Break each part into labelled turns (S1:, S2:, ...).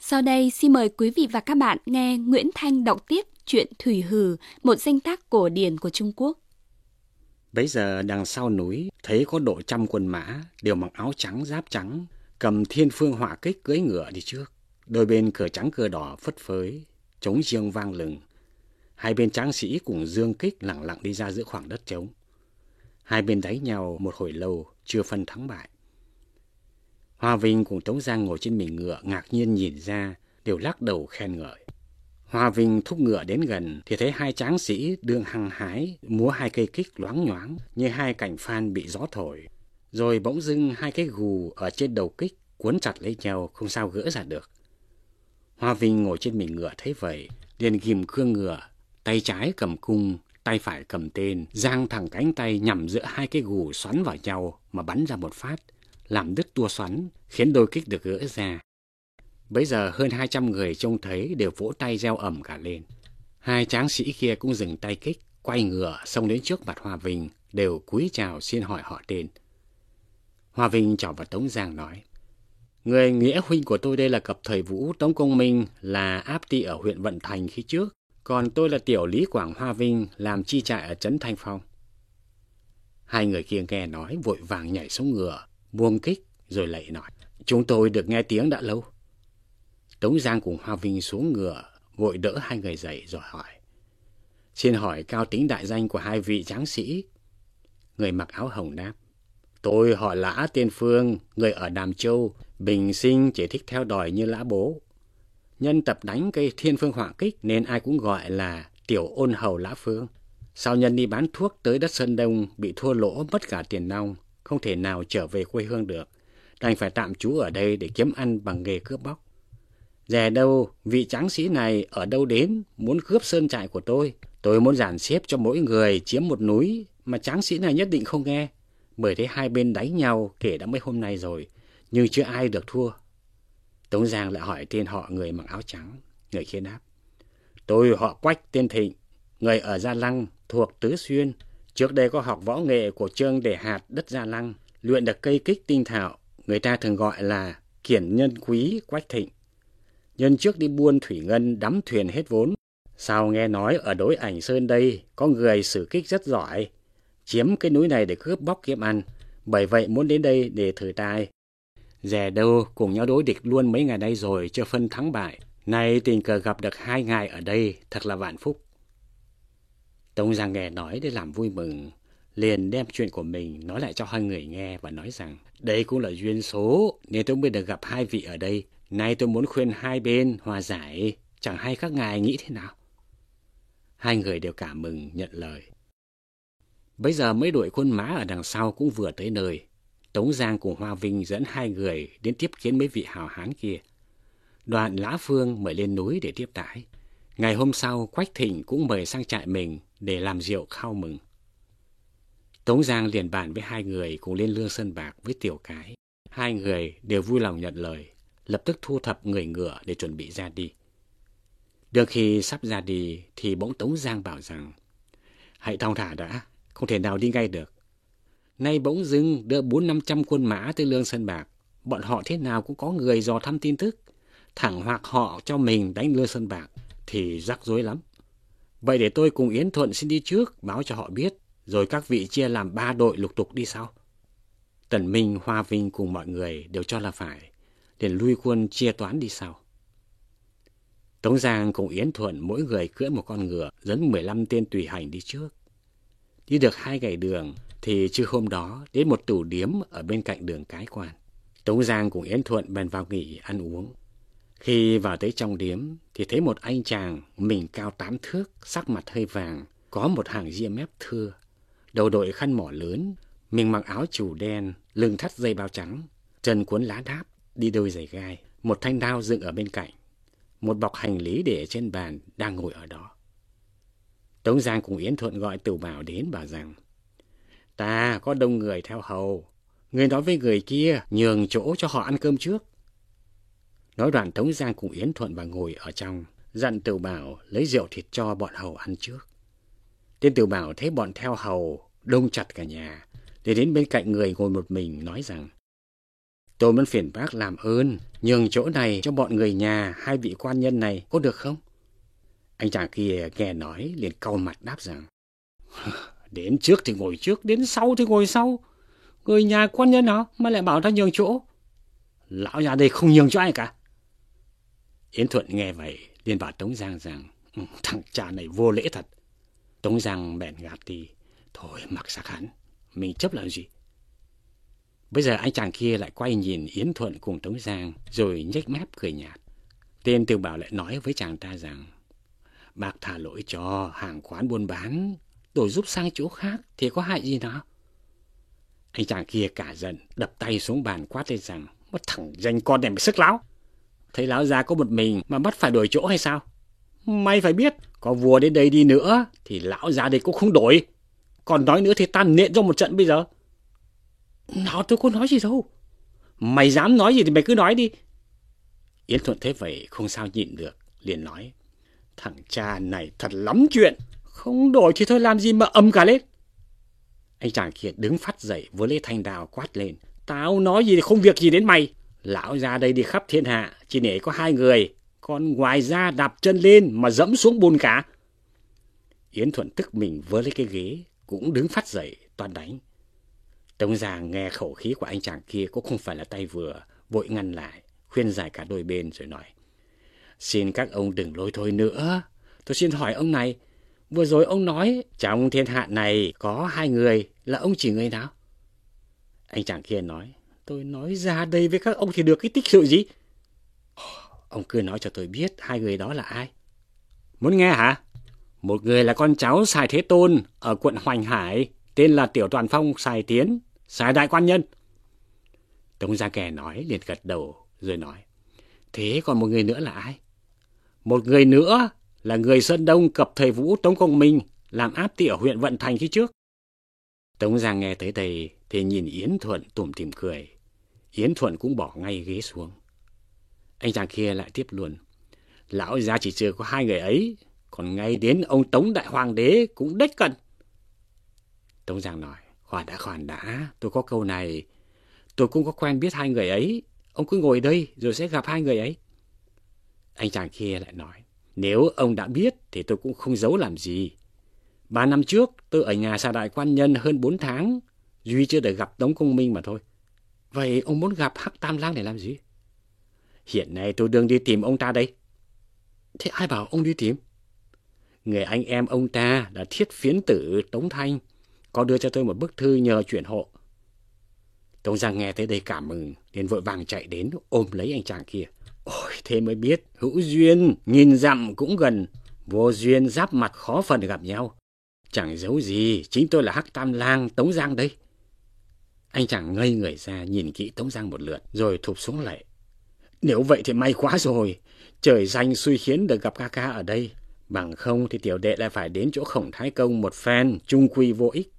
S1: Sau đây xin mời quý vị và các bạn nghe Nguyễn Thanh đọc tiếp truyện Thủy Hừ, một danh tác cổ điển của Trung Quốc.
S2: Bấy giờ đằng sau núi thấy có độ 100 quân mã, đều mặc áo trắng giáp trắng, cầm thiên phương họa kích cưỡi ngựa đi trước. Đôi bên cờ trắng cờ đỏ phất phới, trống chiêng vang lừng. Hai bên tráng sĩ cùng dương kích lẳng lặng đi ra giữa khoảng đất trống. Hai bên đánh nhau một hồi lâu, chưa phân thắng bại. Hoa Vinh cùng Tống Giang ngồi trên mình ngựa ngạc nhiên nhìn ra, đều lắc đầu khen ngợi. Hoa Vinh thúc ngựa đến gần thì thấy hai tráng sĩ đương hăng hái múa hai cây kích loáng nhoáng như hai cành phan bị gió thổi. Rồi bỗng dưng hai cái gù ở trên đầu kích cuốn chặt lấy nhau không sao gỡ ra được. Hoa Vinh ngồi trên mình ngựa thấy vậy, liền ghim cương ngựa, tay trái cầm cung, tay phải cầm tên, giang thẳng cánh tay nhằm giữa hai cái gù xoắn vào nhau mà bắn ra một phát, làm đứt tua xoắn, khiến đôi kích được gỡ ra. Bấy giờ hơn 200 người trông thấy đều vỗ tay reo ầm cả lên. Hai tráng sĩ kia cũng dừng tay kích, quay ngựa xông đến trước mặt Hoa Vinh, đều cúi chào xin hỏi họ tên. Hoa Vinh trỏ vào Tống Giang nói: Người nghĩa huynh của tôi đây là cập thời Vũ Tống Công Minh, là áp ty ở huyện Vận Thành khi trước, còn tôi là tiểu Lý Quảng Hoa Vinh, làm chi trại ở trấn Thanh Phong. Hai người kia nghe nói vội vàng nhảy xuống ngựa, buông kích rồi lạy nói: Chúng tôi được nghe tiếng đã lâu. Tống Giang cùng Hoa Vinh xuống ngựa, vội đỡ hai người dậy rồi hỏi: Xin hỏi cao tính đại danh của hai vị tráng sĩ? Người mặc áo hồng đáp: Tôi họ Lã tên Phương, người ở Đàm Châu, bình sinh chỉ thích theo đòi như Lã bố. Nhân tập đánh cây thiên phương họa kích nên ai cũng gọi là tiểu ôn hầu Lã Phương. Sau nhân đi bán thuốc tới đất Sơn Đông, bị thua lỗ mất cả tiền nong, không thể nào trở về quê hương được, đành phải tạm trú ở đây để kiếm ăn bằng nghề cướp bóc. Dè đâu vị tráng sĩ này ở đâu đến muốn cướp sơn trại của tôi muốn dàn xếp cho mỗi người chiếm một núi, mà tráng sĩ này nhất định không nghe, bởi thế hai bên đánh nhau kể đã mấy hôm nay rồi, nhưng chưa ai được thua. Tống Giang lại hỏi tên họ người mặc áo trắng. Người kia đáp: Tôi họ Quách tên Thịnh, người ở Gia Lăng thuộc Tứ Xuyên, trước đây có học võ nghệ của Trương Để Hạt đất Gia Lăng, luyện được cây kích tinh thạo, người ta thường gọi là kiển nhân quý Quách Thịnh. Nhân trước đi buôn thủy ngân đắm thuyền hết vốn, sao nghe nói ở Đối Ảnh Sơn đây có người sử kích rất giỏi, chiếm cái núi này để cướp bóc kiếm ăn, bởi vậy muốn đến đây để thử tài. Dè đâu cùng nhau đối địch luôn mấy ngày nay rồi chưa phân thắng bại, nay tình cờ gặp được hai ngài ở đây, thật là vạn phúc. Tống Giang nghe nói để làm vui mừng, liền đem chuyện của mình nói lại cho hai người nghe và nói rằng đây cũng là duyên số nên tôi mới được gặp hai vị ở đây. Nay tôi muốn khuyên hai bên hòa giải, chẳng hay các ngài nghĩ thế nào? Hai người đều cảm mừng nhận lời. Bây giờ mấy đội quân mã ở đằng sau cũng vừa tới nơi. Tống Giang cùng Hoa Vinh dẫn hai người đến tiếp kiến mấy vị hào hán kia. Đoàn Lã Phương mời lên núi để tiếp đãi. Ngày hôm sau, Quách Thịnh cũng mời sang trại mình để làm rượu khao mừng. Tống Giang liền bàn với hai người cùng lên Lương Sơn Bạc với Tiểu Cái. Hai người đều vui lòng nhận lời, lập tức thu thập người ngựa để chuẩn bị ra đi. Được khi sắp ra đi thì bỗng Tống Giang bảo rằng: Hãy thong thả đã, không thể nào đi ngay được. Nay bỗng dưng đưa 400-500 quân mã tới Lương Sơn Bạc, bọn họ thế nào cũng có người dò thăm tin tức, thẳng hoặc họ cho mình đánh Lương Sơn Bạc thì rắc rối lắm. Vậy để tôi cùng Yến Thuận xin đi trước, báo cho họ biết, rồi các vị chia làm 3 đội lục tục đi sau. Tần Minh, Hoa Vinh cùng mọi người đều cho là phải, liền lui quân chia toán đi sau. Tống Giang cùng Yến Thuận mỗi người cưỡi một con ngựa, dẫn 15 tên tùy hành đi trước. Đi được 2 ngày đường thì trưa hôm đó đến một tửu điếm ở bên cạnh đường Cái Quan. Tống Giang cùng Yến Thuận bèn vào nghỉ ăn uống. Khi vào tới trong điếm thì thấy một anh chàng mình cao 8 thước, sắc mặt hơi vàng, có một hàng ria mép thưa, đầu đội khăn mỏ lớn, mình mặc áo trù đen, lưng thắt dây bao trắng, chân cuốn lá đáp, đi đôi giày gai, một thanh đao dựng ở bên cạnh, một bọc hành lý để trên bàn đang ngồi ở đó. Tống Giang cùng Yến Thuận gọi Tửu Bảo đến bảo rằng: Ta có đông người theo hầu, người nói với người kia nhường chỗ cho họ ăn cơm trước. Nói đoạn Tống Giang cùng Yến Thuận vào ngồi ở trong, dặn Tửu Bảo lấy rượu thịt cho bọn hầu ăn trước. Tên Tửu Bảo thấy bọn theo hầu đông chặt cả nhà, để đến bên cạnh người ngồi một mình nói rằng: Tôi muốn phiền bác làm ơn, nhường chỗ này cho bọn người nhà hai vị quan nhân này có được không? Anh chàng kia nghe nói liền cau mặt đáp rằng, đến trước thì ngồi trước, đến sau thì ngồi sau. Người nhà quan nhân nào mà lại bảo ta nhường chỗ? Lão già đây không nhường cho ai cả. Yến Thuận nghe vậy liền bảo Tống Giang rằng, thằng cha này vô lễ thật. Tống Giang bèn gạt đi, thôi mặc xác hắn, mình chấp làm gì? Bây giờ anh chàng kia lại quay nhìn Yến Thuận cùng Tống Giang rồi nhếch mép cười nhạt. Tên Tiểu Bảo lại nói với chàng ta rằng, bác thả lỗi cho, hàng quán buôn bán, đổi giúp sang chỗ khác thì có hại gì nào? Anh chàng kia cả giận, đập tay xuống bàn quát lên rằng, một thằng danh con này mày sức láo. Thấy lão già có một mình mà bắt phải đổi chỗ hay sao? Mày phải biết, có vua đến đây đi nữa thì lão già đây cũng không đổi. Còn nói nữa thì tan nện cho một trận bây giờ. Nào tôi có nói gì đâu. Mày dám nói gì thì mày cứ nói đi. Yến Thuận thấy vậy không sao nhịn được, liền nói, thằng cha này thật lắm chuyện, không đổi thì thôi làm gì mà ầm cả lên. Anh chàng kia đứng phát dậy với lấy thanh đao quát lên, tao nói gì thì không việc gì đến mày. Lão ra đây đi khắp thiên hạ chỉ để có hai người, còn ngoài ra đạp chân lên mà dẫm xuống bùn cả. Yến Thuận tức mình vớ lấy cái ghế, cũng đứng phát dậy toan đánh. Tống Giang nghe khẩu khí của anh chàng kia cũng không phải là tay vừa, vội ngăn lại, khuyên giải cả đôi bên rồi nói, xin các ông đừng lôi thôi nữa. Tôi xin hỏi ông này, vừa rồi ông nói trong thiên hạ này có hai người, là ông chỉ người nào? Anh chàng kia nói, tôi nói ra đây với các ông thì được cái tích sự gì? Ông cứ nói cho tôi biết hai người đó là ai. Muốn nghe hả? Một người là con cháu Sài Thế Tôn ở quận Hoành Hải, tên là Tiểu Toàn Phong Sài Tiến, Sài Đại Quan Nhân. Tống Gia Kè nói liền gật đầu rồi nói, thế còn một người nữa là ai? Một người nữa là người Sơn Đông cập thời Vũ Tống Công Minh, làm áp ty ở huyện Vận Thành khi trước. Tống Giang nghe tới đây thì nhìn Yến Thuận tủm tỉm cười. Yến Thuận cũng bỏ ngay ghế xuống. Anh chàng kia lại tiếp luôn, lão gia chỉ chưa có hai người ấy, còn ngay đến ông Tống Đại Hoàng đế cũng đếch cần. Tống Giang nói, khoan đã, tôi có câu này, tôi cũng có quen biết hai người ấy, ông cứ ngồi đây rồi sẽ gặp hai người ấy. Anh chàng kia lại nói, nếu ông đã biết thì tôi cũng không giấu làm gì. 3 năm trước tôi ở nhà Sài Đại Quan Nhân hơn 4 tháng, duy chưa được gặp Tống Công Minh mà thôi. Vậy ông muốn gặp Hắc Tam Lang để làm gì? Hiện nay tôi đang đi tìm ông ta đây. Thế ai bảo ông đi tìm? Người anh em ông ta là Thiết Phiến Tử Tống Thanh, có đưa cho tôi một bức thư nhờ chuyển hộ. Tống Giang nghe tới đây cảm mừng, liền vội vàng chạy đến ôm lấy anh chàng kia. Ôi, thế mới biết, hữu duyên, nghìn dặm cũng gần, vô duyên giáp mặt khó phần gặp nhau. Chẳng giấu gì, chính tôi là Hắc Tam Lang Tống Giang đây. Anh chàng ngây người ra nhìn kỹ Tống Giang một lượt, rồi thụp xuống lạy. Nếu vậy thì may quá rồi, trời danh xui khiến được gặp ca ca ở đây. Bằng không thì tiểu đệ lại phải đến chỗ Khổng Thái Công một phen, chung quy vô ích.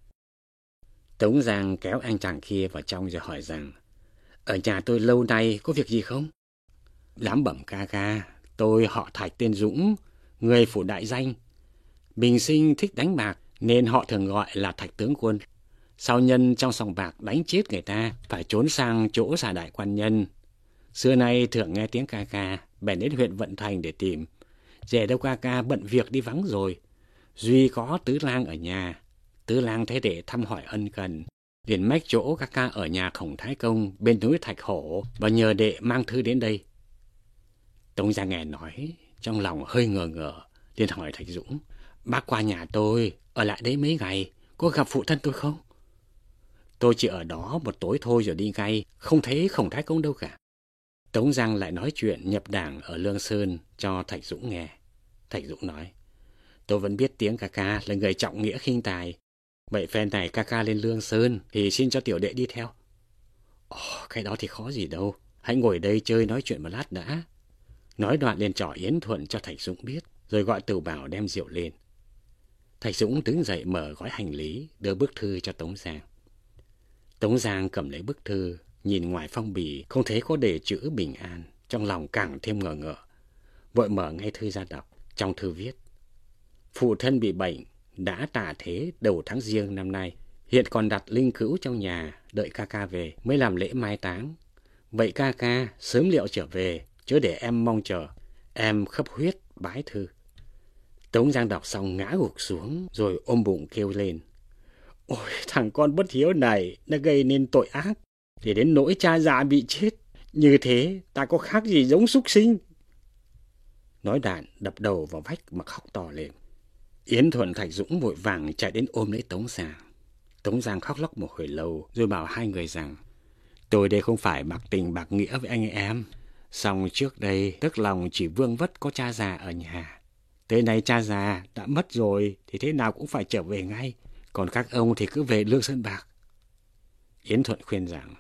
S2: Tống Giang kéo anh chàng kia vào trong rồi hỏi rằng, ở nhà tôi lâu nay có việc gì không? Lắm bẩm ca ca, tôi họ Thạch tên Dũng, người phủ đại danh. Bình sinh thích đánh bạc nên họ thường gọi là Thạch tướng quân. Sau nhân trong sòng bạc đánh chết người ta, phải trốn sang chỗ Sài Đại Quan Nhân. Xưa nay thường nghe tiếng ca ca, bèn đến huyện Vận Thành để tìm. Dè đâu ca ca bận việc đi vắng rồi, duy có Tứ Lang ở nhà. Tứ Lang thế để thăm hỏi ân cần, liền mách chỗ ca ca ở nhà Khổng Thái Công bên núi Thạch Hổ và nhờ đệ mang thư đến đây. Tống Giang nghe nói, trong lòng hơi ngờ ngờ, liền hỏi Thạch Dũng, bác qua nhà tôi, ở lại đấy mấy ngày, có gặp phụ thân tôi không? Tôi chỉ ở đó một tối thôi rồi đi ngay, không thấy Khổng Thái Công đâu cả. Tống Giang lại nói chuyện nhập đảng ở Lương Sơn cho Thạch Dũng nghe. Thạch Dũng nói, tôi vẫn biết tiếng ca ca là người trọng nghĩa khinh tài. Vậy phen này ca ca lên Lương Sơn thì xin cho tiểu đệ đi theo. Cái đó thì khó gì đâu, hãy ngồi đây chơi nói chuyện một lát đã. Nói đoạn liền trỏ Yến Thuận cho Thạch Dũng biết, rồi gọi Tửu Bảo đem rượu lên. Thạch Dũng đứng dậy mở gói hành lý, đưa bức thư cho Tống Giang. Tống Giang cầm lấy bức thư, nhìn ngoài phong bì không thấy có đề chữ bình an, trong lòng càng thêm ngờ ngợ. Vội mở ngay thư ra đọc. Trong thư viết, phụ thân bị bệnh, đã tả thế đầu tháng Giêng năm nay, hiện còn đặt linh cữu trong nhà, đợi ca ca về mới làm lễ mai táng. Vậy ca ca sớm liệu trở về, chớ để em mong chờ. Em khấp huyết bái thư. Tống Giang đọc xong ngã gục xuống rồi ôm bụng kêu lên. Ôi, thằng con bất hiếu này nó gây nên tội ác, để đến nỗi cha già bị chết. Như thế ta có khác gì giống súc sinh. Nói đoạn đập đầu vào vách mà khóc to lên. Yến Thuận, Thạch Dũng vội vàng chạy đến ôm lấy Tống Giang. Tống Giang khóc lóc một hồi lâu rồi bảo hai người rằng tôi đây không phải bạc tình bạc nghĩa với anh em. Song trước đây tức lòng chỉ vương vất có cha già ở nhà. Tới nay cha già đã mất rồi thì thế nào cũng phải trở về ngay. Còn các ông thì cứ về Lương Sơn Bạc. Yến Thuận khuyên rằng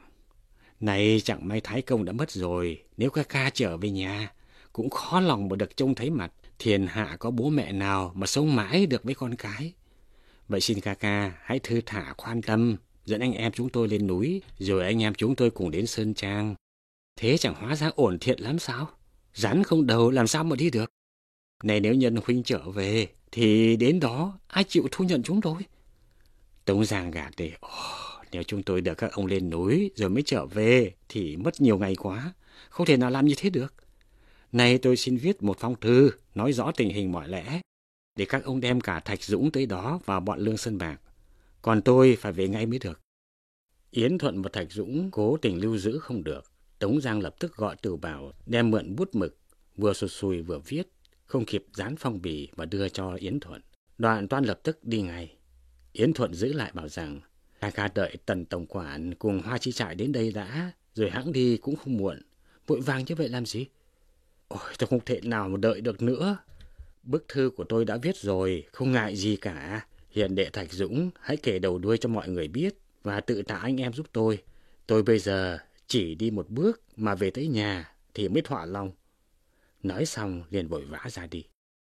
S2: này chẳng may Thái Công đã mất rồi, nếu ca ca trở về nhà cũng khó lòng mà được trông thấy mặt. Thiên hạ có bố mẹ nào mà sống mãi được với con cái. Vậy xin ca ca hãy thư thả khoan tâm, dẫn anh em chúng tôi lên núi, rồi anh em chúng tôi cùng đến Sơn Trang. Thế chẳng hóa ra ổn thiện lắm sao? Rắn không đầu làm sao mà đi được. Này nếu Nhân huynh trở về, thì đến đó ai chịu thu nhận chúng tôi? Tống Giang gạt đi. Nếu chúng tôi đưa các ông lên núi rồi mới trở về, thì mất nhiều ngày quá, không thể nào làm như thế được. Này tôi xin viết một phong thư, nói rõ tình hình mọi lẽ, để các ông đem cả Thạch Dũng tới đó vào bọn Lương Sơn Bạc. Còn tôi phải về ngay mới được. Yến Thuận và Thạch Dũng cố tình lưu giữ không được. Tống Giang lập tức gọi Tửu Bảo đem mượn bút mực, vừa sụt sùi vừa viết, không kịp dán phong bì mà đưa cho Yến Thuận. Đoạn Toan lập tức đi ngay. Yến Thuận giữ lại bảo rằng ca ca đợi Tần tổng quản cùng Hoa Chi Trại đến đây đã, rồi hãng đi cũng không muộn. Vội vàng như vậy làm gì? Ôi, tôi không thể nào mà đợi được nữa. Bức thư của tôi đã viết rồi, không ngại gì cả. Hiện đệ Thạch Dũng hãy kể đầu đuôi cho mọi người biết và tự tạ anh em giúp tôi. Tôi bây giờ chỉ đi một bước mà về tới nhà thì mới thỏa lòng. Nói xong liền vội vã ra đi.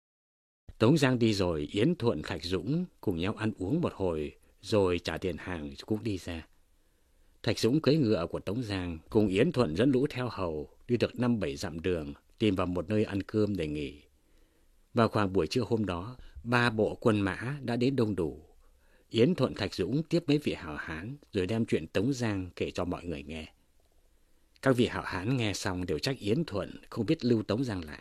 S2: Tống Giang đi rồi, Yến Thuận, Thạch Dũng cùng nhau ăn uống một hồi rồi trả tiền hàng cũng đi ra. Thạch Dũng cưỡi ngựa của Tống Giang cùng Yến Thuận dẫn lũ theo hầu đi được 5-7 dặm đường, tìm vào một nơi ăn cơm để nghỉ. Vào khoảng buổi trưa hôm đó, 3 bộ quân mã đã đến đông đủ. Yến Thuận, Thạch Dũng tiếp mấy vị hảo hán rồi đem chuyện Tống Giang kể cho mọi người nghe. Các vị hảo hán nghe xong đều trách Yến Thuận không biết lưu Tống Giang lại.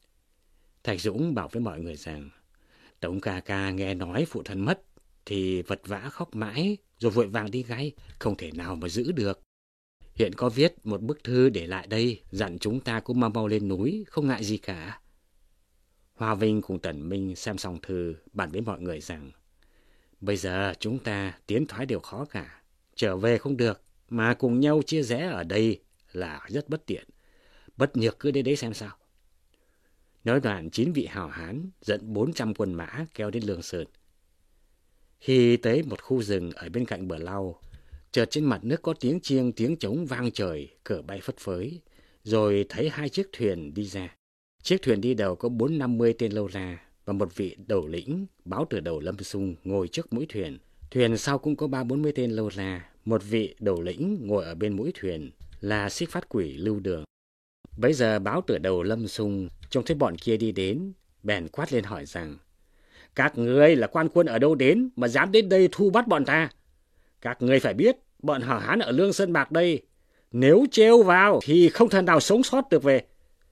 S2: Thạch Dũng bảo với mọi người rằng Tống ca ca nghe nói phụ thân mất thì vật vã khóc mãi rồi vội vàng đi ngay, không thể nào mà giữ được. Hiện có viết một bức thư để lại đây, dặn chúng ta cũng mau lên núi, không ngại gì cả. Hoa Vinh cùng Tần Minh xem xong thư, bàn với mọi người rằng bây giờ chúng ta tiến thoái đều khó cả, trở về không được, mà cùng nhau chia rẽ ở đây là rất bất tiện. Bất nhược cứ đến đấy xem sao. Nói đoạn 9 vị hào hán dẫn 400 quân mã kéo đến Lương Sơn. Khi tới một khu rừng ở bên cạnh bờ lau, chợt trên mặt nước có tiếng chiêng tiếng trống vang trời, cờ bay phất phới, rồi thấy 2 chiếc thuyền đi ra. Chiếc thuyền đi đầu có 450 tên lâu la và một vị đầu lĩnh báo từ đầu Lâm Xung ngồi trước mũi thuyền. Thuyền sau cũng có 30-40 tên lâu la, một vị đầu lĩnh ngồi ở bên mũi thuyền là Xích Phát Quỷ Lưu Đường. Bấy giờ báo từ đầu Lâm Xung trông thấy bọn kia đi đến, bèn quát lên hỏi rằng các ngươi là quan quân ở đâu đến mà dám đến đây thu bắt bọn ta? Các ngươi phải biết bọn hảo hán ở Lương Sơn Bạc đây, nếu trêu vào thì không thể nào sống sót được về.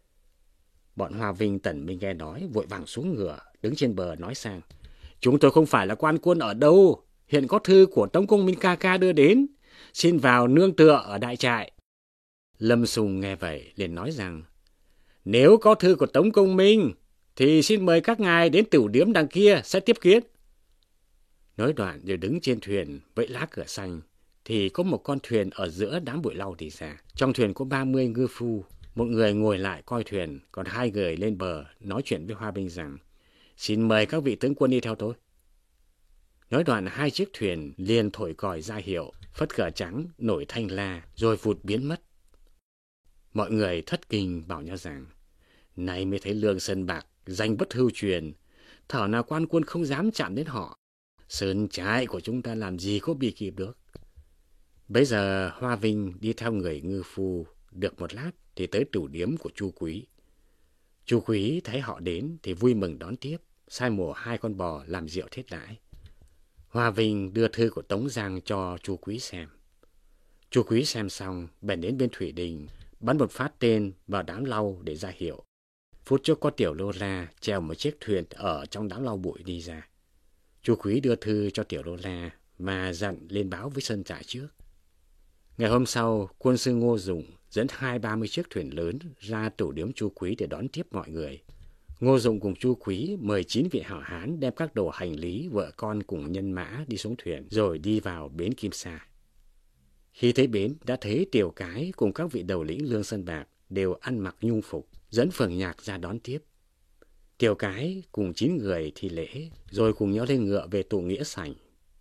S2: Bọn Hoa Vinh, Tần Minh nghe nói vội vàng xuống ngựa, đứng trên bờ nói sang chúng tôi không phải là quan quân ở đâu, hiện có thư của Tống Công Minh ca ca đưa đến, xin vào nương tựa ở đại trại. Lâm Xung nghe vậy liền nói rằng nếu có thư của Tống Công Minh thì xin mời các ngài đến tửu điếm đằng kia sẽ tiếp kiến. Nói đoạn rồi đứng trên thuyền vẫy lá cửa xanh, thì có một con thuyền ở giữa đám bụi lau đi ra. Trong thuyền có 30 ngư phu, một người ngồi lại coi thuyền, còn 2 người lên bờ nói chuyện với Hoa Binh rằng xin mời các vị tướng quân đi theo tôi. Nói đoạn 2 chiếc thuyền liền thổi còi ra hiệu, phất cờ trắng nổi thanh la rồi vụt biến mất. Mọi người thất kinh bảo nhau rằng này mới thấy Lương Sơn Bạc danh bất hư truyền, thảo nào quan quân không dám chạm đến họ. Sơn trại của chúng ta làm gì có bị kịp được. Bấy giờ Hoa Vinh đi theo người ngư phu được một lát thì tới tửu điếm của Chu Quý. Chu Quý thấy họ đến thì vui mừng đón tiếp, sai mổ 2 con bò làm rượu thiết đãi. Hoa Vinh đưa thư của Tống Giang cho Chu Quý xem. Chu Quý xem xong, bèn đến bên thủy đình, bắn một phát tên vào đám lau để ra hiệu. Phút chốc có Tiểu Lô La treo một chiếc thuyền ở trong đám lau bụi đi ra. Chu Quý đưa thư cho Tiểu Lô La và dặn lên báo với Sơn Trại trước. Ngày hôm sau, quân sư Ngô Dụng dẫn 20-30 chiếc thuyền lớn ra tủ điếm Chu Quý để đón tiếp mọi người. Ngô Dụng cùng Chu Quý mời 9 vị hảo hán đem các đồ hành lý, vợ con cùng nhân mã đi xuống thuyền, rồi đi vào bến Kim Sa. Khi tới bến, đã thấy Tiểu Cái cùng các vị đầu lĩnh Lương Sơn Bạc đều ăn mặc nhung phục, dẫn phường nhạc ra đón tiếp. Tiểu Cái cùng 9 người thi lễ, rồi cùng nhau lên ngựa về tụ nghĩa sảnh.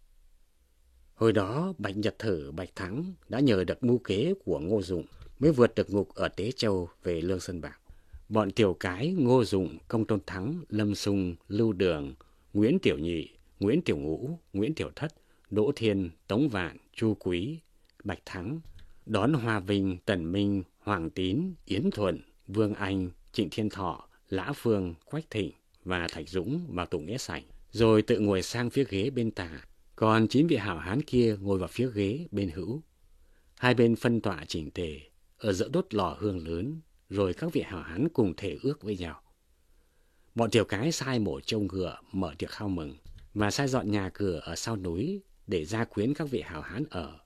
S2: Hồi đó, Bạch Nhật Thử, Bạch Thắng đã nhờ được mưu kế của Ngô Dụng mới vượt được ngục ở Tế Châu về Lương Sơn Bạc. Bọn Tiểu Cái, Ngô Dụng, Công Tôn Thắng, Lâm Sung, Lưu Đường, Nguyễn Tiểu Nhị, Nguyễn Tiểu Ngũ, Nguyễn Tiểu Thất, Đỗ Thiên, Tống Vạn, Chu Quý, Bạch Thắng đón Hoa Vinh, Tần Minh, Hoàng Tín, Yến Thuận, Vương Anh, Trịnh Thiên Thọ, Lã Phương, Quách Thịnh và Thạch Dũng vào tụ nghĩa sảnh, rồi tự ngồi sang phía ghế bên tả, còn 9 vị hảo hán kia ngồi vào phía ghế bên hữu. Hai bên phân tọa chỉnh tề, ở giữa đốt lò hương lớn, rồi các vị hảo hán cùng thể ước với nhau. Bọn Tiểu Cái sai mổ trâu ngựa mở tiệc khao mừng và sai dọn nhà cửa ở sau núi để gia quyến các vị hảo hán ở.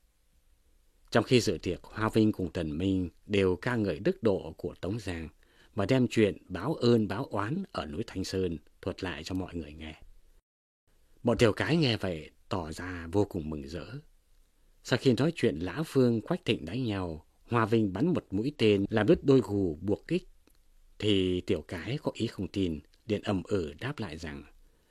S2: Trong khi dự tiệc, Hoa Vinh cùng Tần Minh đều ca ngợi đức độ của Tống Giang và đem chuyện báo ơn báo oán ở núi Thanh Sơn thuật lại cho mọi người nghe. Bọn Tiểu Cái nghe vậy tỏ ra vô cùng mừng rỡ. Sau khi nói chuyện Lã Phương, Quách Thịnh đánh nhau, Hoa Vinh bắn một mũi tên làm đứt đôi gù buộc kích, thì Tiểu Cái có ý không tin, liền ầm đáp lại rằng: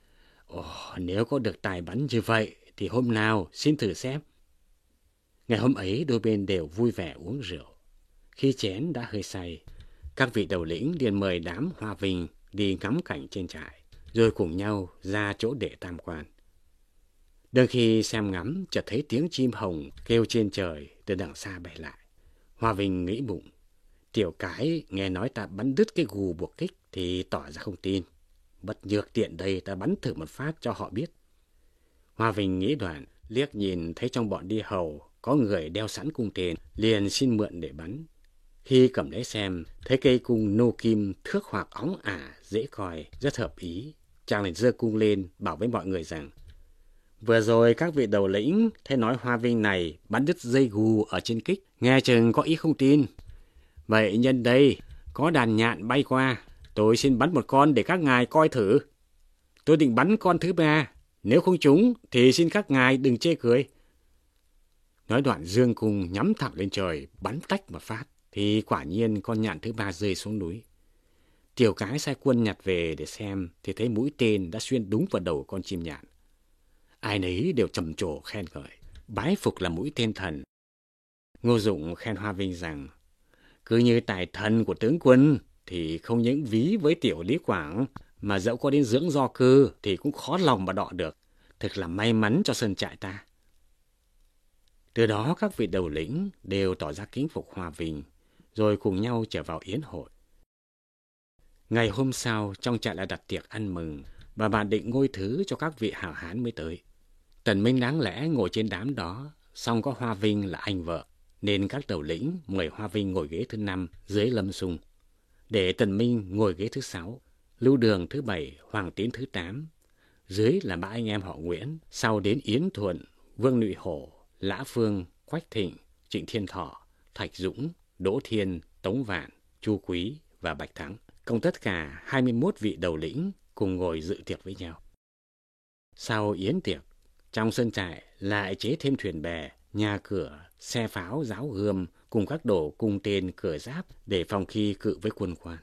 S2: nếu có được tài bắn như vậy thì hôm nào xin thử xem. Ngày hôm ấy đôi bên đều vui vẻ uống rượu. Khi chén đã hơi say, các vị đầu lĩnh liền mời đám Hoa Vinh đi ngắm cảnh trên trại, rồi cùng nhau ra chỗ để tham quan. Đôi khi xem ngắm, chợt thấy tiếng chim hồng kêu trên trời từ đằng xa bay lại. Hoa Vinh nghĩ bụng, Tiểu Cái nghe nói ta bắn đứt cái gù buộc kích thì tỏ ra không tin. Bất nhược tiện đây ta bắn thử một phát cho họ biết. Hoa Vinh nghĩ đoạn, liếc nhìn thấy trong bọn đi hầu có người đeo sẵn cung tên, liền xin mượn để bắn. Khi cầm lấy xem, thấy cây cung nô kim thước hoặc óng ả, dễ coi, rất hợp ý. Chàng liền giơ cung lên, bảo với mọi người rằng: vừa rồi các vị đầu lĩnh thấy nói Hoa Vinh này bắn đứt dây gù ở trên kích, nghe chừng có ý không tin. Vậy nhân đây, có đàn nhạn bay qua, tôi xin bắn một con để các ngài coi thử. Tôi định bắn con thứ 3, nếu không trúng thì xin các ngài đừng chê cười. Nói đoạn dương cung nhắm thẳng lên trời, bắn tách một phát, thì quả nhiên con nhạn thứ 3 rơi xuống núi. Tiểu Cái sai quân nhặt về để xem, thì thấy mũi tên đã xuyên đúng vào đầu con chim nhạn. Ai nấy đều trầm trồ khen ngợi, bái phục là mũi tên thần. Ngô Dụng khen Hoa Vinh rằng: cứ như tài thần của tướng quân thì không những ví với tiểu Lý Quảng, mà dẫu có đến dưỡng do cư thì cũng khó lòng mà đọ được. Thực là may mắn cho sơn trại ta. Từ đó các vị đầu lĩnh đều tỏ ra kính phục Hoa Vinh, rồi cùng nhau trở vào yến hội. Ngày hôm sau, trong trại lại đặt tiệc ăn mừng và bàn định ngôi thứ cho các vị hảo hán mới tới. Tần Minh đáng lẽ ngồi trên đám đó, song có Hoa Vinh là anh vợ, nên các đầu lĩnh mời Hoa Vinh ngồi ghế thứ 5 dưới Lâm Sung, để Tần Minh ngồi ghế thứ 6, Lưu Đường thứ 7, Hoàng Tín thứ 8. Dưới là 3 anh em họ Nguyễn, sau đến Yến Thuận, Vương Nụy Hổ, Lã Phương, Quách Thịnh, Trịnh Thiên Thọ, Thạch Dũng, Đỗ Thiên, Tống Vạn, Chu Quý và Bạch Thắng. Cộng tất cả 21 vị đầu lĩnh cùng ngồi dự tiệc với nhau. Sau yến tiệc, trong sân trại lại chế thêm thuyền bè, nhà cửa, xe pháo, giáo gươm cùng các đồ cung tên, cửa giáp để phòng khi cự với quân quan.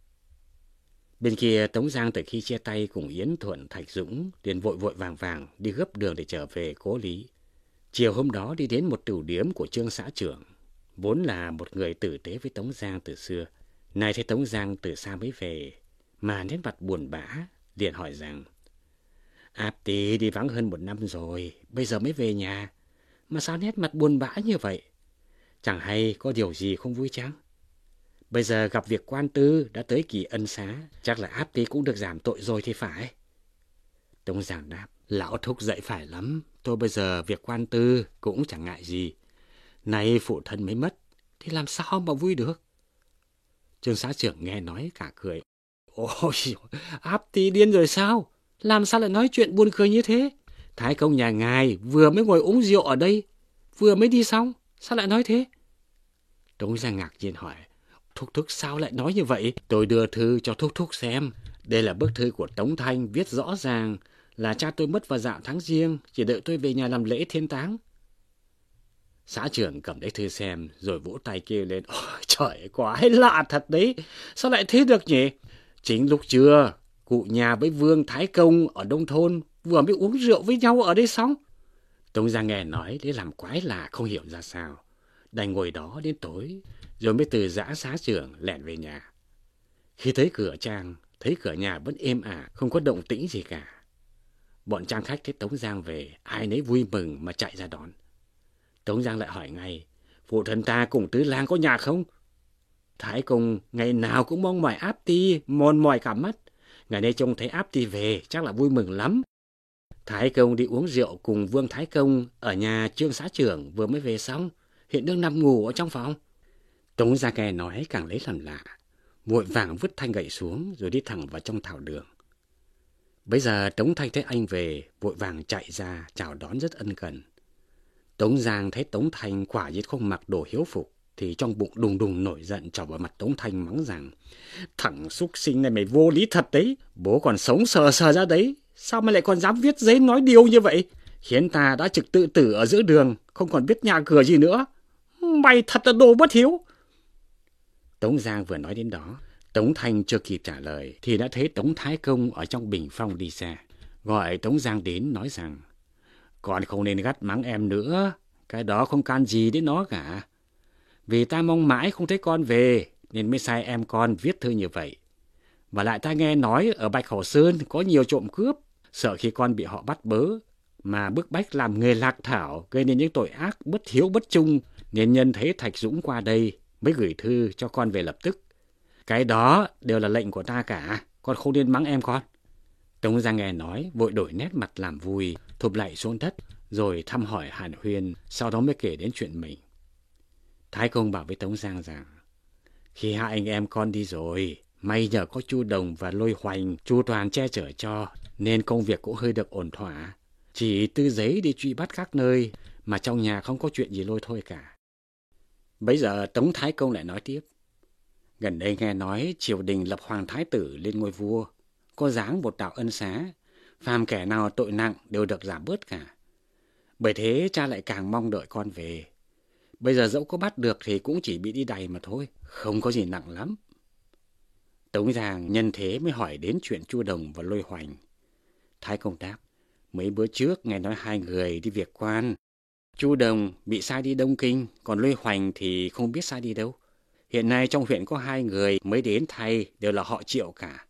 S2: Bên kia Tống Giang từ khi chia tay cùng Yến Thuận, Thạch Dũng liền vội vội vàng vàng đi gấp đường để trở về Cố Lý. Chiều hôm đó đi đến một tửu điếm của Trương xã trưởng, vốn là một người tử tế với Tống Giang từ xưa. Nay thấy Tống Giang từ xa mới về, mà nét mặt buồn bã, liền hỏi rằng: áp tỳ đi vắng hơn 1 năm rồi, bây giờ mới về nhà, mà sao nét mặt buồn bã như vậy? Chẳng hay có điều gì không vui chăng? Bây giờ gặp việc quan tư đã tới kỳ ân xá, chắc là áp tỳ cũng được giảm tội rồi thì phải. Tống Giang đáp: lão thúc dạy phải lắm, tôi bây giờ việc quan tư cũng chẳng ngại gì. Nay phụ thân mới mất, thì làm sao mà vui được? Trương xã trưởng nghe nói cả cười. Ôi, áp tí điên rồi sao? Làm sao lại nói chuyện buồn cười như thế? Thái công nhà ngài vừa mới ngồi uống rượu ở đây, vừa mới đi xong, sao lại nói thế? Tống Giang ngạc nhiên hỏi, Thúc Thúc sao lại nói như vậy? Tôi đưa thư cho Thúc Thúc xem. Đây là bức thư của Tống Thanh, viết rõ ràng là cha tôi mất vào dạo tháng Giêng, chỉ đợi tôi về nhà làm lễ thiên táng. Xã trưởng cầm lấy thư xem, rồi vỗ tay kêu lên, ôi trời, quá lạ thật đấy, sao lại thế được nhỉ? Chính lúc trưa, cụ nhà với Vương Thái Công ở nông thôn vừa mới uống rượu với nhau ở đây xong. Tống Giang nghe nói để làm quái lạ không hiểu ra sao, đành ngồi đó đến tối, rồi mới từ giã xã trưởng lẻn về nhà. Khi tới cửa trang, thấy cửa nhà vẫn êm ả, không có động tĩnh gì cả. Bọn trang khách thấy Tống Giang về, ai nấy vui mừng mà chạy ra đón. Tống Giang lại hỏi ngay, phụ thân ta cùng tứ lang có nhà không? Thái Công ngày nào cũng mong mỏi áp ti, mòn mỏi cả mắt. Ngày nay trông thấy áp ti về, chắc là vui mừng lắm. Thái Công đi uống rượu cùng Vương Thái Công ở nhà Trương xã trưởng vừa mới về xong, hiện đang nằm ngủ ở trong phòng. Tống Giang nghe nói càng lấy làm lạ, vội vàng vứt thanh gậy xuống rồi đi thẳng vào trong thảo đường. Bây giờ Tống Thanh thấy anh về, vội vàng chạy ra chào đón rất ân cần. Tống Giang thấy Tống Thanh quả nhiên không mặc đồ hiếu phục, thì trong bụng đùng đùng nổi giận chọc vào mặt Tống Thanh mắng rằng, thằng súc sinh này mày vô lý thật đấy, bố còn sống sờ sờ ra đấy, sao mày lại còn dám viết giấy nói điều như vậy, khiến ta đã trực tự tử ở giữa đường, không còn biết nhà cửa gì nữa, mày thật là đồ bất hiếu. Tống Giang vừa nói đến đó, Tống Thanh chưa kịp trả lời thì đã thấy Tống Thái Công ở trong bình phong đi xa, gọi Tống Giang đến nói rằng, con không nên gắt mắng em nữa, cái đó không can gì đến nó cả. Vì ta mong mãi không thấy con về, nên mới sai em con viết thư như vậy. Và lại ta nghe nói ở Bạch Hổ Sơn có nhiều trộm cướp, sợ khi con bị họ bắt bớ, mà bức bách làm nghề lạc thảo, gây nên những tội ác bất hiếu bất trung, nên nhân thấy Thạch Dũng qua đây mới gửi thư cho con về lập tức. Cái đó đều là lệnh của ta cả, con không nên mắng em con. Tống Giang nghe nói, vội đổi nét mặt làm vui, thụp lạy xuống đất, rồi thăm hỏi hàn huyên, sau đó mới kể đến chuyện mình. Thái Công bảo với Tống Giang rằng, khi hai anh em con đi rồi, may nhờ có Chu Đồng và Lôi Hoành, Chu Toàn che chở cho, nên công việc cũng hơi được ổn thỏa. Chỉ tư giấy đi truy bắt các nơi, mà trong nhà không có chuyện gì lôi thôi cả. Bấy giờ Tống Thái Công lại nói tiếp, gần đây nghe nói triều đình lập Hoàng Thái Tử lên ngôi vua, có giáng một đạo ân xá, phàm kẻ nào tội nặng đều được giảm bớt cả. Bởi thế cha lại càng mong đợi con về. Bây giờ dẫu có bắt được thì cũng chỉ bị đi đày mà thôi, không có gì nặng lắm. Tống Giang nhân thế mới hỏi đến chuyện Chu Đồng và Lôi Hoành. Thái Công đáp, mấy bữa trước nghe nói hai người đi việc quan. Chu Đồng bị sai đi Đông Kinh, còn Lôi Hoành thì không biết sai đi đâu. Hiện nay trong huyện có hai người mới đến thay, đều là họ Triệu cả.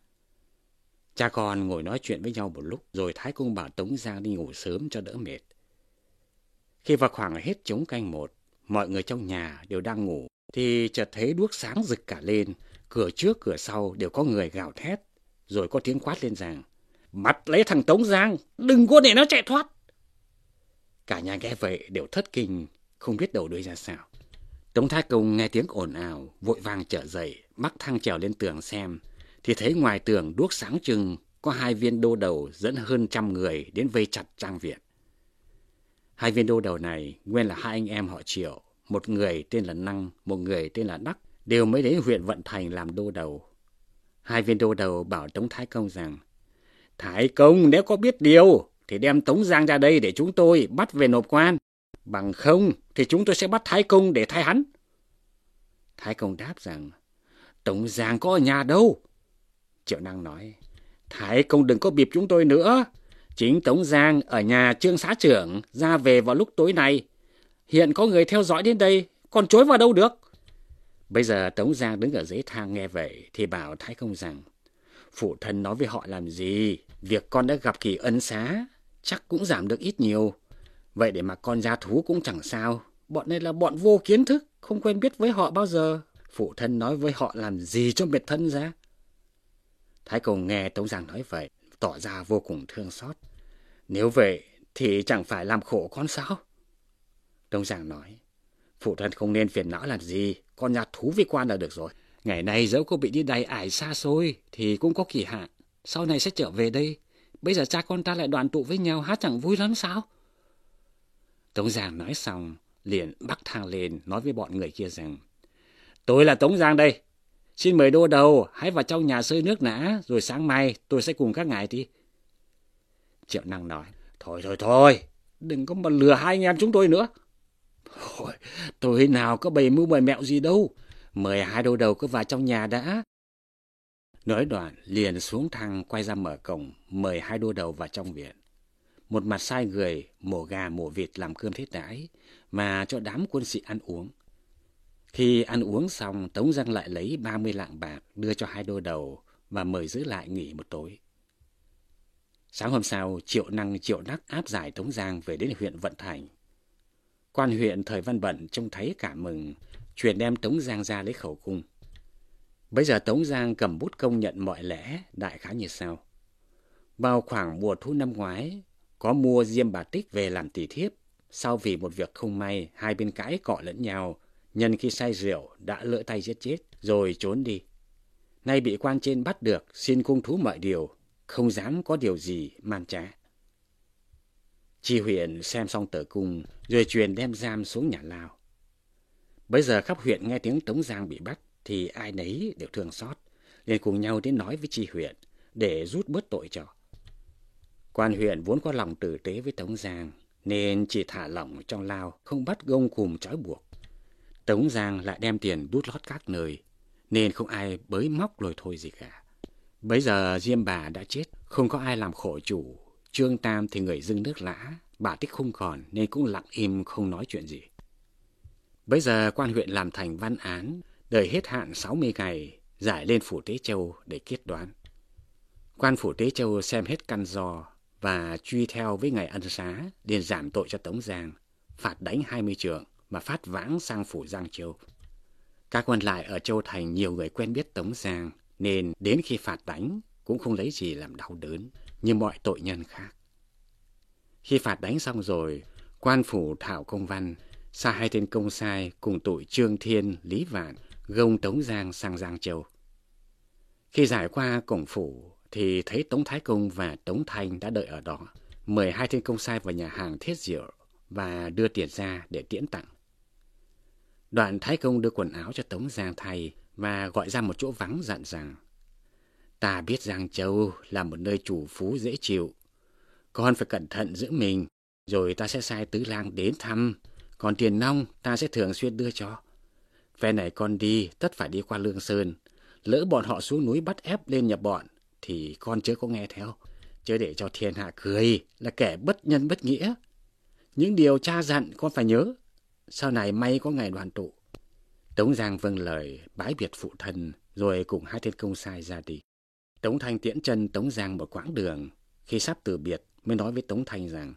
S2: Cha con ngồi nói chuyện với nhau một lúc, rồi Thái Công bảo Tống Giang đi ngủ sớm cho đỡ mệt. Khi vào khoảng hết trống canh một, mọi người trong nhà đều đang ngủ, thì chợt thấy đuốc sáng rực cả lên, cửa trước cửa sau đều có người gào thét, rồi có tiếng quát lên rằng, bắt lấy thằng Tống Giang, đừng có để nó chạy thoát. Cả nhà nghe vậy đều thất kinh, không biết đầu đuôi ra sao. Tống Thái Công nghe tiếng ồn ào, vội vàng trở dậy, mắc thang trèo lên tường xem, thì thấy ngoài tường đuốc sáng trưng, có hai viên đô đầu dẫn hơn 100 người đến vây chặt trang viện. Hai viên đô đầu này nguyên là hai anh em họ Triệu, một người tên là Năng, một người tên là Đắc, đều mới đến huyện Vận Thành làm đô đầu. Hai viên đô đầu bảo Tống Thái Công rằng, Thái Công nếu có biết điều thì đem Tống Giang ra đây để chúng tôi bắt về nộp quan, bằng không thì chúng tôi sẽ bắt Thái Công để thay hắn. Thái Công đáp rằng, Tống Giang có ở nhà đâu. Triệu Năng nói, Thái Công đừng có bịp chúng tôi nữa. Chính Tống Giang ở nhà Trương xã trưởng ra về vào lúc tối nay. Hiện có người theo dõi đến đây, còn trốn vào đâu được. Bây giờ Tống Giang đứng ở dưới thang nghe vậy thì bảo Thái Công rằng, phụ thân nói với họ làm gì, việc con đã gặp kỳ ân xá, chắc cũng giảm được ít nhiều. Vậy để mà con ra thú cũng chẳng sao, bọn này là bọn vô kiến thức, không quen biết với họ bao giờ. Phụ thân nói với họ làm gì cho mệt thân ra. Thái Công nghe Tống Giang nói vậy, tỏ ra vô cùng thương xót. Nếu vậy thì chẳng phải làm khổ con sao? Tống Giang nói, Phụ thân không nên phiền não làm gì, con nhặt thú với quan là được rồi. Ngày nay dẫu có bị đi đầy ải xa xôi thì cũng có kỳ hạn, sau này sẽ trở về đây. Bây giờ cha con ta lại đoàn tụ với nhau, hát chẳng vui lắm sao? Tống Giang nói xong, liền bắc thang lên nói với bọn người kia rằng: Tôi là Tống Giang đây. Xin mời đô đầu, hãy vào trong nhà sơi nước nã, rồi sáng mai tôi sẽ cùng các ngài đi. Triệu Năng nói: Thôi, đừng có mà lừa hai anh em chúng tôi nữa. Thôi, tôi nào có bày mưu bày mẹo gì đâu. Mời hai đô đầu cứ vào trong nhà đã. Nói đoạn liền xuống thang quay ra mở cổng, mời hai đô đầu vào trong viện. Một mặt sai người mổ gà mổ vịt làm cơm thiết đãi, mà cho đám quân sĩ ăn uống. Khi ăn uống xong, Tống Giang lại lấy 30 lạng bạc đưa cho hai đô đầu và mời giữ lại nghỉ một tối. Sáng hôm sau, Triệu Năng Triệu Đắc áp giải Tống Giang về đến huyện Vận Thành. Quan huyện Thời Văn Bận trông thấy cảm mừng, truyền đem Tống Giang ra lấy khẩu cung. Bây giờ Tống Giang cầm bút công nhận mọi lẽ, đại khái như sau. Vào khoảng mùa thu năm ngoái, có mua Diêm Bà Tích về làm tỳ thiếp. Sau vì một việc không may, hai bên cãi cọ lẫn nhau, nhân khi say rượu đã lỡ tay giết chết, rồi trốn đi. Nay bị quan trên bắt được, xin cung thú mọi điều, không dám có điều gì man trá. Tri huyện xem xong tờ cung, rồi truyền đem giam xuống nhà lao. Bây giờ khắp huyện nghe tiếng Tống Giang bị bắt, thì ai nấy đều thương xót, liền cùng nhau đến nói với tri huyện để rút bớt tội cho. Quan huyện vốn có lòng tử tế với Tống Giang, nên chỉ thả lỏng trong lao, không bắt gông cùm trói buộc. Tống Giang lại đem tiền đút lót các nơi, nên không ai bới móc lôi thôi gì cả. Bấy giờ Diêm Bà đã chết, không có ai làm khổ chủ. Trương Tam thì người dưng nước lã, Bà Tích không còn nên cũng lặng im không nói chuyện gì. Bấy giờ quan huyện làm thành văn án, đợi hết hạn 60 ngày, giải lên phủ Tế Châu để kết đoán. Quan phủ Tế Châu xem hết căn do và truy theo với ngày ân xá, liền giảm tội cho Tống Giang, phạt đánh 20 trượng mà phát vãng sang phủ Giang Châu. Các quan lại ở Châu Thành nhiều người quen biết Tống Giang, nên đến khi phạt đánh cũng không lấy gì làm đau đớn như mọi tội nhân khác. Khi phạt đánh xong rồi, quan phủ thảo công văn sa hai tên công sai cùng tội Trương Thiên, Lý Vạn gông Tống Giang sang Giang Châu. Khi giải qua cổng phủ thì thấy Tống Thái Công và Tống Thanh đã đợi ở đó, mời hai tên công sai vào nhà hàng thiết rượu và đưa tiền ra để tiễn tặng. Đoạn Thái Công đưa quần áo cho Tống Giang thay và gọi ra một chỗ vắng dặn rằng: Ta biết Giang Châu là một nơi chủ phú dễ chịu, con phải cẩn thận giữ mình, rồi ta sẽ sai tứ lang đến thăm, còn tiền nong ta sẽ thường xuyên đưa cho. Phe này con đi tất phải đi qua Lương Sơn, lỡ bọn họ xuống núi bắt ép lên nhập bọn thì con chớ có nghe theo, chớ để cho thiên hạ cười là kẻ bất nhân bất nghĩa. Những điều cha dặn con phải nhớ, sau này may có ngày đoàn tụ. Tống Giang vâng lời bái biệt phụ thân, rồi cùng hai tên công sai ra đi. Tống Thanh tiễn chân Tống Giang một quãng đường, khi sắp từ biệt mới nói với Tống Thanh rằng: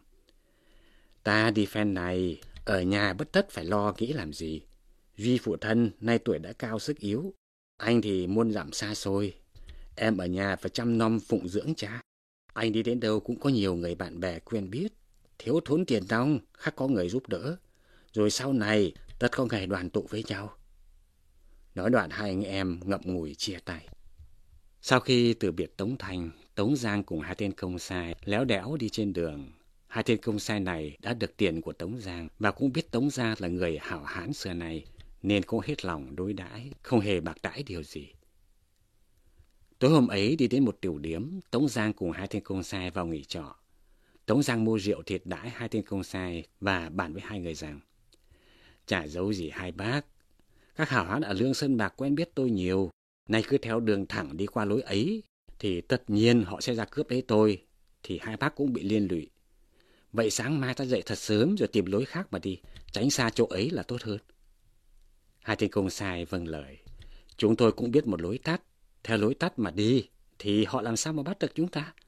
S2: Ta đi phen này, ở nhà bất tất phải lo nghĩ làm gì. Duy phụ thân nay tuổi đã cao sức yếu, anh thì muôn dặm xa xôi, em ở nhà phải chăm nom phụng dưỡng cha. Anh đi đến đâu cũng có nhiều người bạn bè quen biết, thiếu thốn tiền nong khắc có người giúp đỡ, rồi sau này tất có ngày đoàn tụ với nhau. Nói đoạn hai anh em ngậm ngùi chia tay. Sau khi từ biệt Tống Thanh, Tống Giang cùng hai tên công sai léo đẽo đi trên đường. Hai tên công sai này đã được tiền của Tống Giang và cũng biết Tống Giang là người hảo hán xưa này, nên cũng hết lòng đối đãi, không hề bạc đãi điều gì. Tối hôm ấy đi đến một tiểu điếm, Tống Giang cùng hai tên công sai vào nghỉ trọ. Tống Giang mua rượu thiệt đãi hai tên công sai và bàn với hai người rằng: Chả giấu gì hai bác, các hảo hán ở Lương Sơn Bạc quen biết tôi nhiều, nay cứ theo đường thẳng đi qua lối ấy thì tất nhiên họ sẽ ra cướp lấy tôi, thì hai bác cũng bị liên lụy. Vậy sáng mai ta dậy thật sớm rồi tìm lối khác mà đi, tránh xa chỗ ấy là tốt hơn. Hai tên công sai vâng lời: Chúng tôi cũng biết một lối tắt, theo lối tắt mà đi thì họ làm sao mà bắt được chúng ta.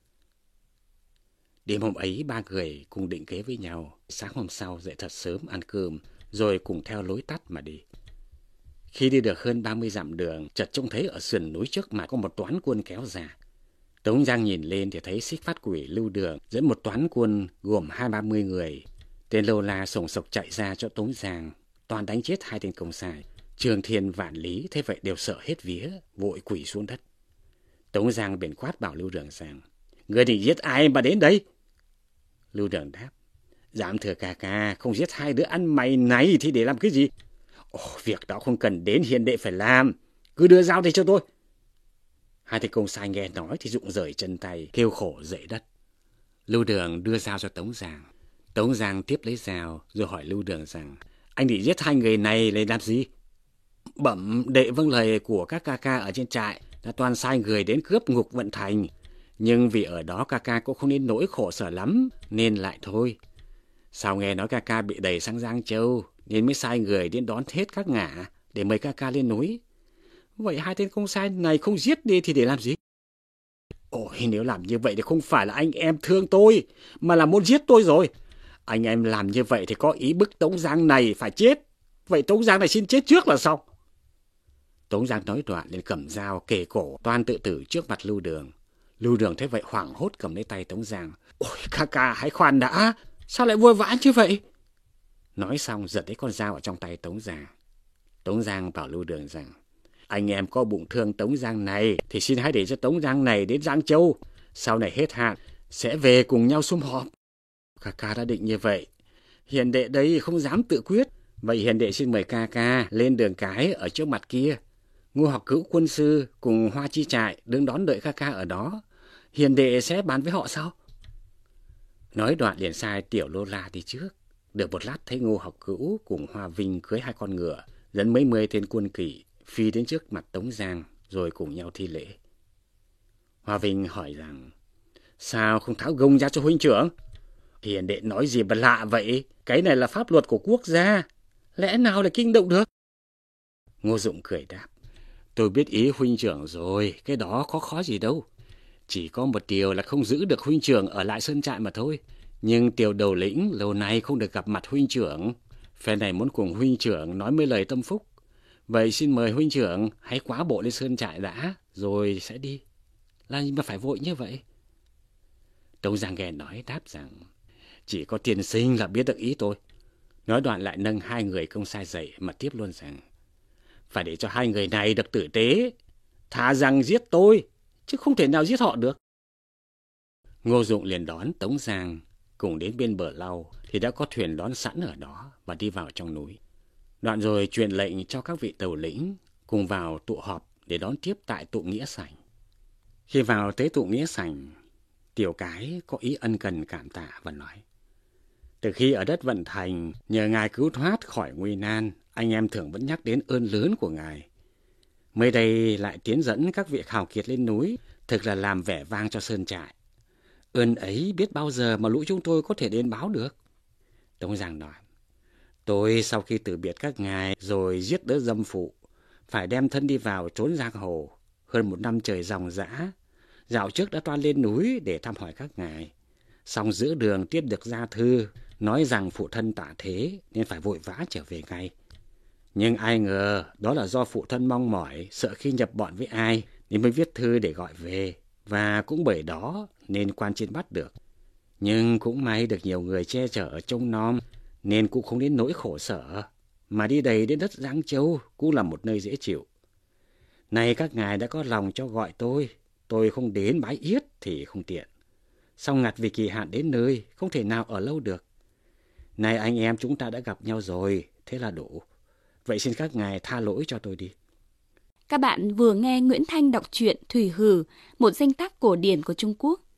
S2: Đêm hôm ấy ba người cùng định kế với nhau, sáng hôm sau dậy thật sớm ăn cơm, rồi cùng theo lối tắt mà đi. Khi đi được hơn 30 dặm đường, chợt trông thấy ở sườn núi trước mặt có một toán quân kéo ra. Tống Giang nhìn lên thì thấy Xích Phát Quỷ Lưu Đường dẫn một toán quân gồm 20-30 người. Tên Lô La sổng sộc chạy ra cho Tống Giang, toàn đánh chết hai tên công sai. Trường Thiên Vạn Lý thế vậy đều sợ hết vía, vội quỳ xuống đất. Tống Giang bèn quát bảo Lưu Đường rằng: Ngươi định giết ai mà đến đây? Lưu Đường đáp: Dám thưa ca ca, không giết hai đứa ăn mày này thì để làm cái gì? Việc đó không cần đến hiền đệ phải làm, cứ đưa dao đây cho tôi. Hai tên công sai nghe nói thì rụng rời chân tay, kêu khổ dậy đất. Lưu Đường đưa dao cho Tống Giang. Tống Giang tiếp lấy dao rồi hỏi Lưu Đường rằng: Anh định giết hai người này để làm gì? Bẩm đệ vâng lời của các ca ca ở trên trại, đã toàn sai người đến cướp Ngục Vận Thành. Nhưng vì ở đó ca ca cũng không đến nỗi khổ sở lắm, nên lại thôi. Sao nghe nói ca ca bị đẩy sang Giang Châu, nên mới sai người đến đón hết các ngả để mời ca ca lên núi. Vậy hai tên công sai này không giết đi thì để làm gì? Nếu làm như vậy thì không phải là anh em thương tôi, mà là muốn giết tôi rồi. Anh em làm như vậy thì có ý bức Tống Giang này phải chết. Vậy Tống Giang này xin chết trước là sao? Tống Giang nói đoạn liền cầm dao kề cổ toan tự tử trước mặt Lưu Đường. Lưu Đường thấy vậy hoảng hốt cầm lấy tay Tống Giang. Ca ca hãy khoan đã, sao lại vội vã như vậy? Nói xong giật lấy con dao ở trong tay Tống Giang. Tống Giang bảo Lưu Đường rằng: Anh em có bụng thương Tống Giang này thì xin hãy để cho Tống Giang này đến Giang Châu. Sau này hết hạn sẽ về cùng nhau sum họp. Ca ca đã định như vậy, hiền đệ đây không dám tự quyết. Vậy hiền đệ xin mời ca ca lên đường cái ở trước mặt kia. Ngô Học Cữu quân sư cùng Hoa Chi trại đứng đón đợi ca ca ở đó. Hiền đệ sẽ bàn với họ sau. Nói đoạn liền sai Tiểu Lô La đi trước. Được một lát thấy Ngô Học Cữu cùng Hoa Vinh cưỡi hai con ngựa, dẫn mấy mươi tên quân kỵ phi đến trước mặt Tống Giang, rồi cùng nhau thi lễ. Hoa Vinh hỏi rằng: Sao không tháo gông ra cho huynh trưởng? Hiền đệ nói gì mà lạ vậy? Cái này là pháp luật của quốc gia, lẽ nào lại kinh động được? Ngô Dụng cười đáp: Tôi biết ý huynh trưởng rồi, cái đó có khó gì đâu. Chỉ có một điều là không giữ được huynh trưởng ở lại sơn trại mà thôi. Nhưng Tiểu đầu lĩnh lâu nay không được gặp mặt huynh trưởng, phe này muốn cùng huynh trưởng nói mấy lời tâm phúc. Vậy xin mời huynh trưởng hãy quá bộ lên sơn trại đã, rồi sẽ đi. Làm gì mà phải vội như vậy? Tống Giang nghe nói đáp rằng: Chỉ có tiên sinh là biết được ý tôi. Nói đoạn lại nâng hai người công sai dậy mà tiếp luôn rằng: Phải để cho hai người này được tử tế, thà rằng giết tôi, chứ không thể nào giết họ được. Ngô Dụng liền đón Tống Giang cùng đến bên bờ lau, thì đã có thuyền đón sẵn ở đó và đi vào trong núi. Đoạn rồi truyền lệnh cho các vị đầu lĩnh cùng vào tụ họp để đón tiếp tại tụ nghĩa sảnh. Khi vào tới tụ nghĩa sảnh, Tiểu Cái có ý ân cần cảm tạ và nói: Từ khi ở đất Vận Thành nhờ ngài cứu thoát khỏi nguy nan, anh em thường vẫn nhắc đến ơn lớn của ngài. Mới đây lại tiến dẫn các vị hào kiệt lên núi, thực là làm vẻ vang cho sơn trại. Ơn ấy biết bao giờ mà lũ chúng tôi có thể đến báo được. Tống Giang nói: Tôi sau khi từ biệt các ngài rồi giết đứa dâm phụ, phải đem thân đi vào trốn giang hồ hơn 1 năm trời ròng rã. Dạo trước đã toan lên núi để thăm hỏi các ngài, xong giữa đường tiếp được gia thư nói rằng phụ thân tạ thế nên phải vội vã trở về ngay. Nhưng ai ngờ đó là do phụ thân mong mỏi, sợ khi nhập bọn với ai nên mới viết thư để gọi về, và cũng bởi đó nên quan trên bắt được. Nhưng cũng may được nhiều người che chở trông nom nên cũng không đến nỗi khổ sở, mà đi đầy đến đất Giang Châu cũng là một nơi dễ chịu. Nay các ngài đã có lòng cho gọi tôi không đến bái yết thì không tiện. Song ngặt vì kỳ hạn đến nơi, không thể nào ở lâu được. Nay anh em chúng ta đã gặp nhau rồi, thế là đủ. Vậy xin các ngài tha lỗi cho tôi đi.
S1: Các bạn vừa nghe Nguyễn Thanh đọc truyện Thủy Hử, một danh tác cổ điển của Trung Quốc.